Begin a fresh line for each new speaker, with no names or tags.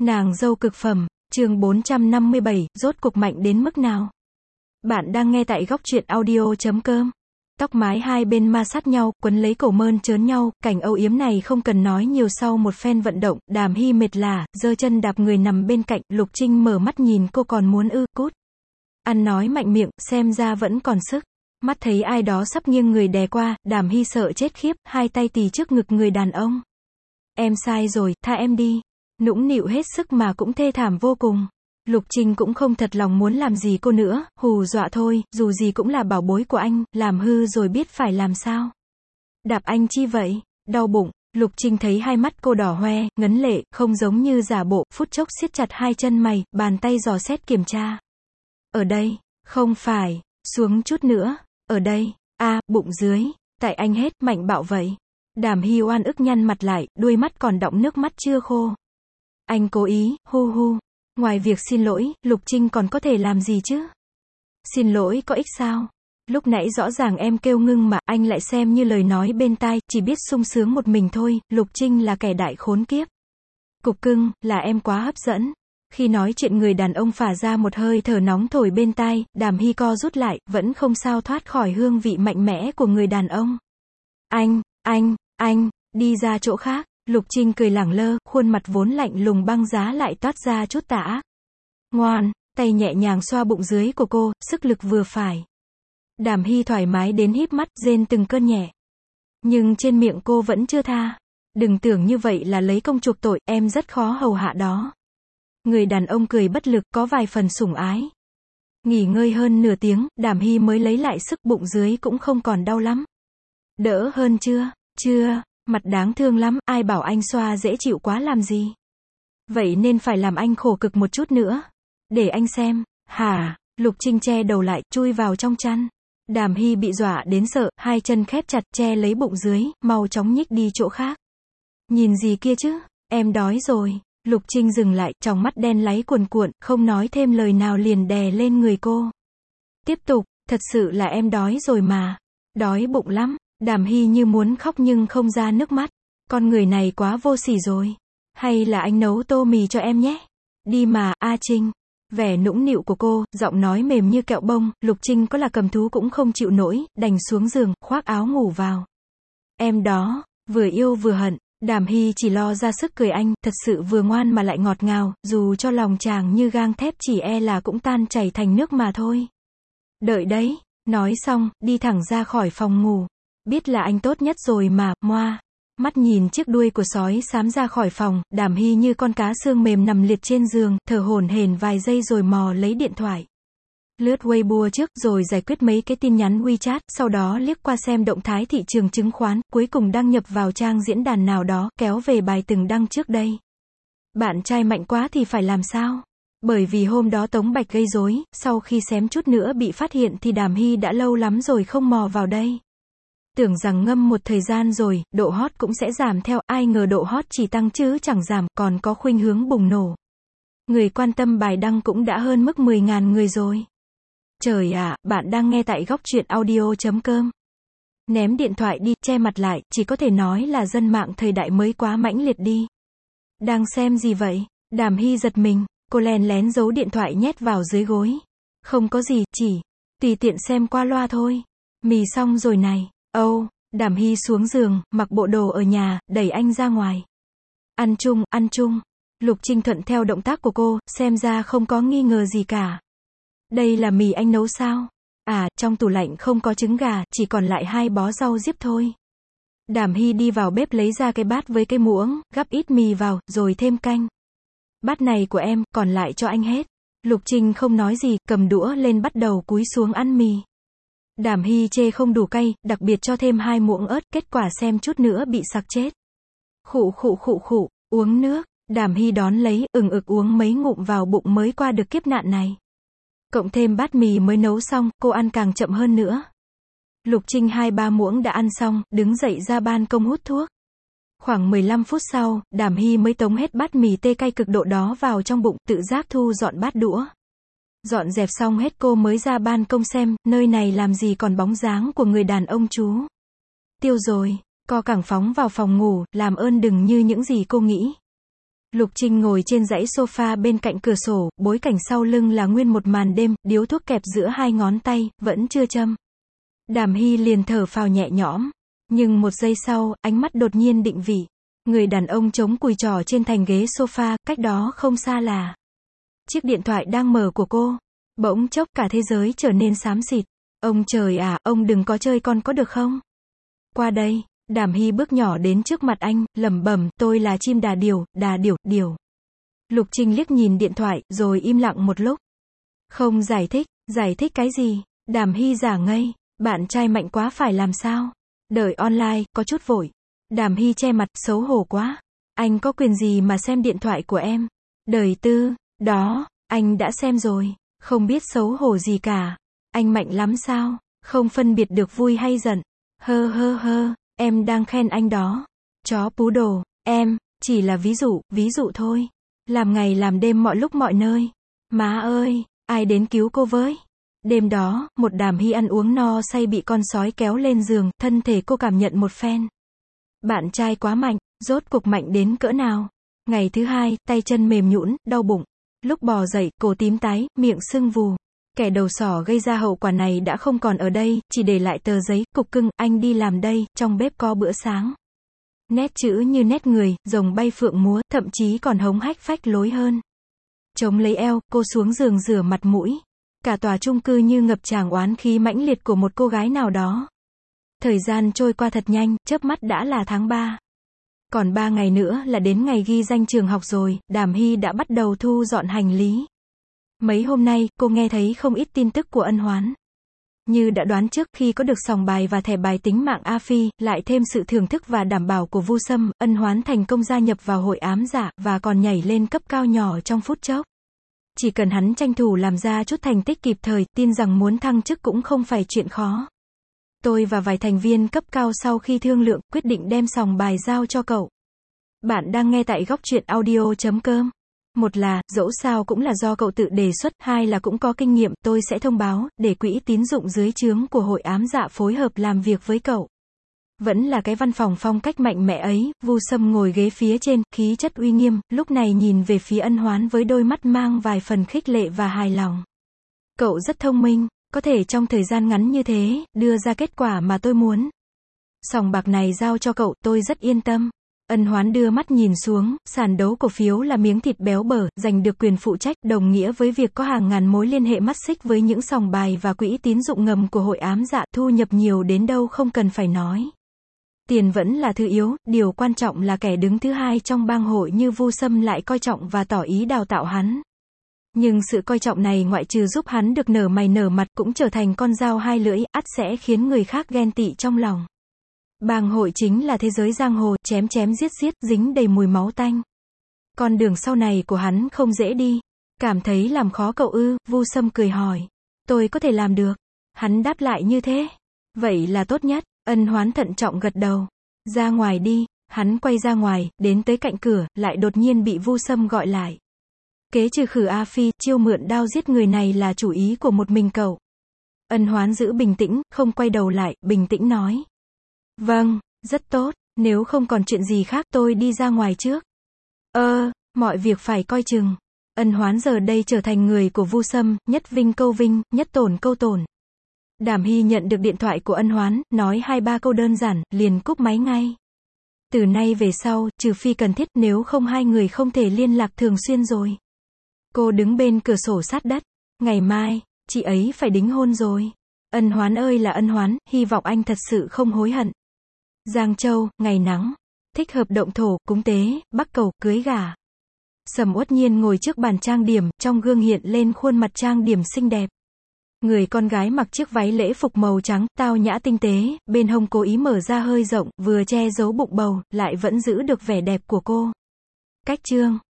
Nàng dâu cực phẩm, chương 457, rốt cục mạnh đến mức nào? Bạn đang nghe tại góc truyện audio.com. Tóc mái hai bên ma sát nhau, quấn lấy cổ mơn trớn nhau, cảnh âu yếm này không cần nói nhiều. Sau một phen vận động, Đàm Hy mệt lả, giơ chân đạp người nằm bên cạnh, Lục Trinh mở mắt nhìn cô còn muốn cút. Ăn nói mạnh miệng, xem ra vẫn còn sức. Mắt thấy ai đó sắp nghiêng người đè qua, Đàm Hy sợ chết khiếp, hai tay tì trước ngực người đàn ông. Em sai rồi, tha em đi. Nũng nịu hết sức mà cũng thê thảm vô cùng. Lục Trinh cũng không thật lòng muốn làm gì cô nữa, hù dọa thôi, dù gì cũng là bảo bối của anh, làm hư rồi biết phải làm sao. Đạp anh chi vậy? Đau bụng. Lục Trinh thấy hai mắt cô đỏ hoe, ngấn lệ, không giống như giả bộ, phút chốc siết chặt hai chân mày, bàn tay dò xét kiểm tra. Ở đây, không phải, xuống chút nữa, ở đây, bụng dưới, tại anh hết, mạnh bạo vậy. Đàm Hy oan ức nhăn mặt lại, đuôi mắt còn đọng nước mắt chưa khô. Anh cố ý, hu hu. Ngoài việc xin lỗi, Lục Trinh còn có thể làm gì chứ? Xin lỗi có ích sao? Lúc nãy rõ ràng em kêu ngưng mà, anh lại xem như lời nói bên tai, chỉ biết sung sướng một mình thôi, Lục Trinh là kẻ đại khốn kiếp. Cục cưng, là em quá hấp dẫn. Khi nói chuyện người đàn ông phả ra một hơi thở nóng thổi bên tai, Đàm Hy co rút lại, vẫn không sao thoát khỏi hương vị mạnh mẽ của người đàn ông. Anh, đi ra chỗ khác. Lục Trinh cười lẳng lơ, khuôn mặt vốn lạnh lùng băng giá lại toát ra chút tả. Ngoan, tay nhẹ nhàng xoa bụng dưới của cô, sức lực vừa phải. Đàm Hy thoải mái đến híp mắt, rên từng cơn nhẹ. Nhưng trên miệng cô vẫn chưa tha. Đừng tưởng như vậy là lấy công chuộc tội, em rất khó hầu hạ đó. Người đàn ông cười bất lực, có vài phần sủng ái. Nghỉ ngơi hơn nửa tiếng, Đàm Hy mới lấy lại sức, bụng dưới cũng không còn đau lắm. Đỡ hơn chưa? Chưa. Mặt đáng thương lắm, ai bảo anh xoa dễ chịu quá làm gì. Vậy nên phải làm anh khổ cực một chút nữa. Để anh xem. Hả? Lục Trinh che đầu lại, chui vào trong chăn. Đàm Hy bị dọa đến sợ, hai chân khép chặt che lấy bụng dưới, mau chóng nhích đi chỗ khác. Nhìn gì kia chứ? Em đói rồi. Lục Trinh dừng lại, tròng mắt đen láy cuồn cuộn, không nói thêm lời nào liền đè lên người cô. Tiếp tục, thật sự là em đói rồi mà. Đói bụng lắm. Đàm Hy như muốn khóc nhưng không ra nước mắt. Con người này quá vô sỉ rồi. Hay là anh nấu tô mì cho em nhé. Đi mà, Trinh. Vẻ nũng nịu của cô, giọng nói mềm như kẹo bông, Lục Trinh có là cầm thú cũng không chịu nổi, đành xuống giường, khoác áo ngủ vào. Em đó, vừa yêu vừa hận. Đàm Hy chỉ lo ra sức cười anh, thật sự vừa ngoan mà lại ngọt ngào, dù cho lòng chàng như gang thép chỉ là cũng tan chảy thành nước mà thôi. Đợi đấy. Nói xong, đi thẳng ra khỏi phòng ngủ. Biết là anh tốt nhất rồi mà, moa. Mắt nhìn chiếc đuôi của sói xám ra khỏi phòng, Đàm Hy như con cá xương mềm nằm liệt trên giường, thở hổn hển vài giây rồi mò lấy điện thoại. Lướt Weibo trước, rồi giải quyết mấy cái tin nhắn WeChat, sau đó liếc qua xem động thái thị trường chứng khoán, cuối cùng đăng nhập vào trang diễn đàn nào đó, kéo về bài từng đăng trước đây. Bạn trai mạnh quá thì phải làm sao? Bởi vì hôm đó Tống Bạch gây rối, sau khi xém chút nữa bị phát hiện thì Đàm Hy đã lâu lắm rồi không mò vào đây. Tưởng rằng ngâm một thời gian rồi, độ hot cũng sẽ giảm theo, ai ngờ độ hot chỉ tăng chứ chẳng giảm, còn có khuynh hướng bùng nổ. Người quan tâm bài đăng cũng đã hơn mức 10.000 người rồi. Trời ạ, bạn đang nghe tại góc truyện audio.com. Ném điện thoại đi, che mặt lại, chỉ có thể nói là dân mạng thời đại mới quá mãnh liệt đi. Đang xem gì vậy? Đàm Hy giật mình, cô lén lén giấu điện thoại nhét vào dưới gối. Không có gì, chỉ tùy tiện xem qua loa thôi. Mì xong rồi này. Đàm Hy xuống giường, mặc bộ đồ ở nhà, đẩy anh ra ngoài. Ăn chung. Lục Trinh thuận theo động tác của cô, xem ra không có nghi ngờ gì cả. Đây là mì anh nấu sao? Trong tủ lạnh không có trứng gà, chỉ còn lại 2 bó rau diếp thôi. Đàm Hy đi vào bếp lấy ra cái bát với cái muỗng, gắp ít mì vào, rồi thêm canh. Bát này của em, còn lại cho anh hết. Lục Trinh không nói gì, cầm đũa lên bắt đầu cúi xuống ăn mì. Đàm Hy chê không đủ cay, đặc biệt cho thêm 2 muỗng ớt, kết quả xem chút nữa bị sặc chết. Khụ, uống nước. Đàm Hy đón lấy, uống mấy ngụm vào bụng mới qua được kiếp nạn này. Cộng thêm bát mì mới nấu xong, cô ăn càng chậm hơn nữa. Lục Trinh 2-3 muỗng đã ăn xong, đứng dậy ra ban công hút thuốc. Khoảng 15 phút sau, Đàm Hy mới tống hết bát mì tê cay cực độ đó vào trong bụng, tự giác thu dọn bát đũa. Dọn dẹp xong hết cô mới ra ban công xem, nơi này làm gì còn bóng dáng của người đàn ông chú. Tiêu rồi, co cẳng phóng vào phòng ngủ, làm ơn đừng như những gì cô nghĩ. Lục Trinh ngồi trên dãy sofa bên cạnh cửa sổ, bối cảnh sau lưng là nguyên một màn đêm, điếu thuốc kẹp giữa hai ngón tay, vẫn chưa châm. Đàm Hy liền thở phào nhẹ nhõm. Nhưng một giây sau, ánh mắt đột nhiên định vị. Người đàn ông chống cùi trỏ trên thành ghế sofa, cách đó không xa là chiếc điện thoại đang mở của cô. Bỗng chốc cả thế giới trở nên xám xịt. Ông trời à, ông đừng có chơi con có được không? Qua đây. Đàm Hy bước nhỏ đến trước mặt anh, lẩm bẩm, tôi là chim đà điểu. Lục Trinh liếc nhìn điện thoại, rồi im lặng một lúc. Không giải thích cái gì? Đàm Hy giả ngây, bạn trai mạnh quá phải làm sao? Đợi online, có chút vội. Đàm Hy che mặt, xấu hổ quá. Anh có quyền gì mà xem điện thoại của em? Đời tư, đó, anh đã xem rồi, không biết xấu hổ gì cả. Anh mạnh lắm sao? Không phân biệt được vui hay giận. Hơ. Em đang khen anh đó. Chó pú đồ, em, chỉ là ví dụ thôi. Làm ngày làm đêm mọi lúc mọi nơi. Má ơi, ai đến cứu cô với? Đêm đó, một Đàm Hy ăn uống no say bị con sói kéo lên giường, thân thể cô cảm nhận một phen. Bạn trai quá mạnh, rốt cuộc mạnh đến cỡ nào? Ngày thứ hai, tay chân mềm nhũn, đau bụng. Lúc bò dậy, cổ tím tái, miệng sưng vù. Kẻ đầu sỏ gây ra hậu quả này đã không còn ở đây, chỉ để lại tờ giấy, cục cưng, anh đi làm đây, trong bếp có bữa sáng. Nét chữ như nét người, rồng bay phượng múa, thậm chí còn hống hách phách lối hơn. Chống lấy eo, cô xuống giường rửa mặt mũi. Cả tòa chung cư như ngập tràn oán khí mãnh liệt của một cô gái nào đó. Thời gian trôi qua thật nhanh, chớp mắt đã là tháng 3. Còn 3 ngày nữa là đến ngày ghi danh trường học rồi, Đàm Hy đã bắt đầu thu dọn hành lý. Mấy hôm nay, cô nghe thấy không ít tin tức của Ân Hoán. Như đã đoán trước, khi có được sòng bài và thẻ bài tính mạng A Phi, lại thêm sự thưởng thức và đảm bảo của Vu Sâm, Ân Hoán thành công gia nhập vào hội ám dạ, và còn nhảy lên cấp cao nhỏ trong phút chốc. Chỉ cần hắn tranh thủ làm ra chút thành tích kịp thời, tin rằng muốn thăng chức cũng không phải chuyện khó. Tôi và vài thành viên cấp cao sau khi thương lượng, quyết định đem sòng bài giao cho cậu. Bạn đang nghe tại Góc Truyện Audio.com. Một là, dẫu sao cũng là do cậu tự đề xuất, hai là cũng có kinh nghiệm, tôi sẽ thông báo, để quỹ tín dụng dưới trướng của hội ám dạ phối hợp làm việc với cậu. Vẫn là cái văn phòng phong cách mạnh mẽ ấy, Vu Sâm ngồi ghế phía trên, khí chất uy nghiêm, lúc này nhìn về phía Ân Hoán với đôi mắt mang vài phần khích lệ và hài lòng. Cậu rất thông minh, có thể trong thời gian ngắn như thế, đưa ra kết quả mà tôi muốn. Sòng bạc này giao cho cậu, tôi rất yên tâm. Ân Hoán đưa mắt nhìn xuống, sàn đấu cổ phiếu là miếng thịt béo bở, giành được quyền phụ trách, đồng nghĩa với việc có hàng ngàn mối liên hệ mắt xích với những sòng bài và quỹ tín dụng ngầm của hội ám dạ, thu nhập nhiều đến đâu không cần phải nói. Tiền vẫn là thứ yếu, điều quan trọng là kẻ đứng thứ hai trong bang hội như Vu Sâm lại coi trọng và tỏ ý đào tạo hắn. Nhưng sự coi trọng này ngoại trừ giúp hắn được nở mày nở mặt, cũng trở thành con dao hai lưỡi, ắt sẽ khiến người khác ghen tị trong lòng. Bang hội chính là thế giới giang hồ, chém giết, dính đầy mùi máu tanh. Con đường sau này của hắn không dễ đi. Cảm thấy làm khó cậu ư? Vu Sâm cười hỏi. Tôi có thể làm được. Hắn đáp lại như thế. Vậy là tốt nhất. Ân Hoán thận trọng gật đầu. Ra ngoài đi. Hắn quay ra ngoài, đến tới cạnh cửa, lại đột nhiên bị Vu Sâm gọi lại. Kế trừ khử A Phi, chiêu mượn đao giết người này là chủ ý của một mình cậu. Ân Hoán giữ bình tĩnh, không quay đầu lại, bình tĩnh nói. Vâng, rất tốt, nếu không còn chuyện gì khác tôi đi ra ngoài trước. Mọi việc phải coi chừng. Ân Hoán giờ đây trở thành người của Vu Sâm, nhất vinh câu vinh, nhất tổn câu tổn. Đàm Hy nhận được điện thoại của Ân Hoán, nói 2-3 câu đơn giản, liền cúp máy ngay. Từ nay về sau, trừ phi cần thiết, nếu không hai người không thể liên lạc thường xuyên rồi. Cô đứng bên cửa sổ sát đất. Ngày mai, chị ấy phải đính hôn rồi. Ân Hoán ơi là Ân Hoán, hy vọng anh thật sự không hối hận. Giang Châu, ngày nắng. Thích hợp động thổ, cúng tế, bắc cầu, cưới gả. Sầm Uất Nhiên ngồi trước bàn trang điểm, trong gương hiện lên khuôn mặt trang điểm xinh đẹp. Người con gái mặc chiếc váy lễ phục màu trắng, tao nhã tinh tế, bên hông cố ý mở ra hơi rộng, vừa che giấu bụng bầu, lại vẫn giữ được vẻ đẹp của cô. Cách chương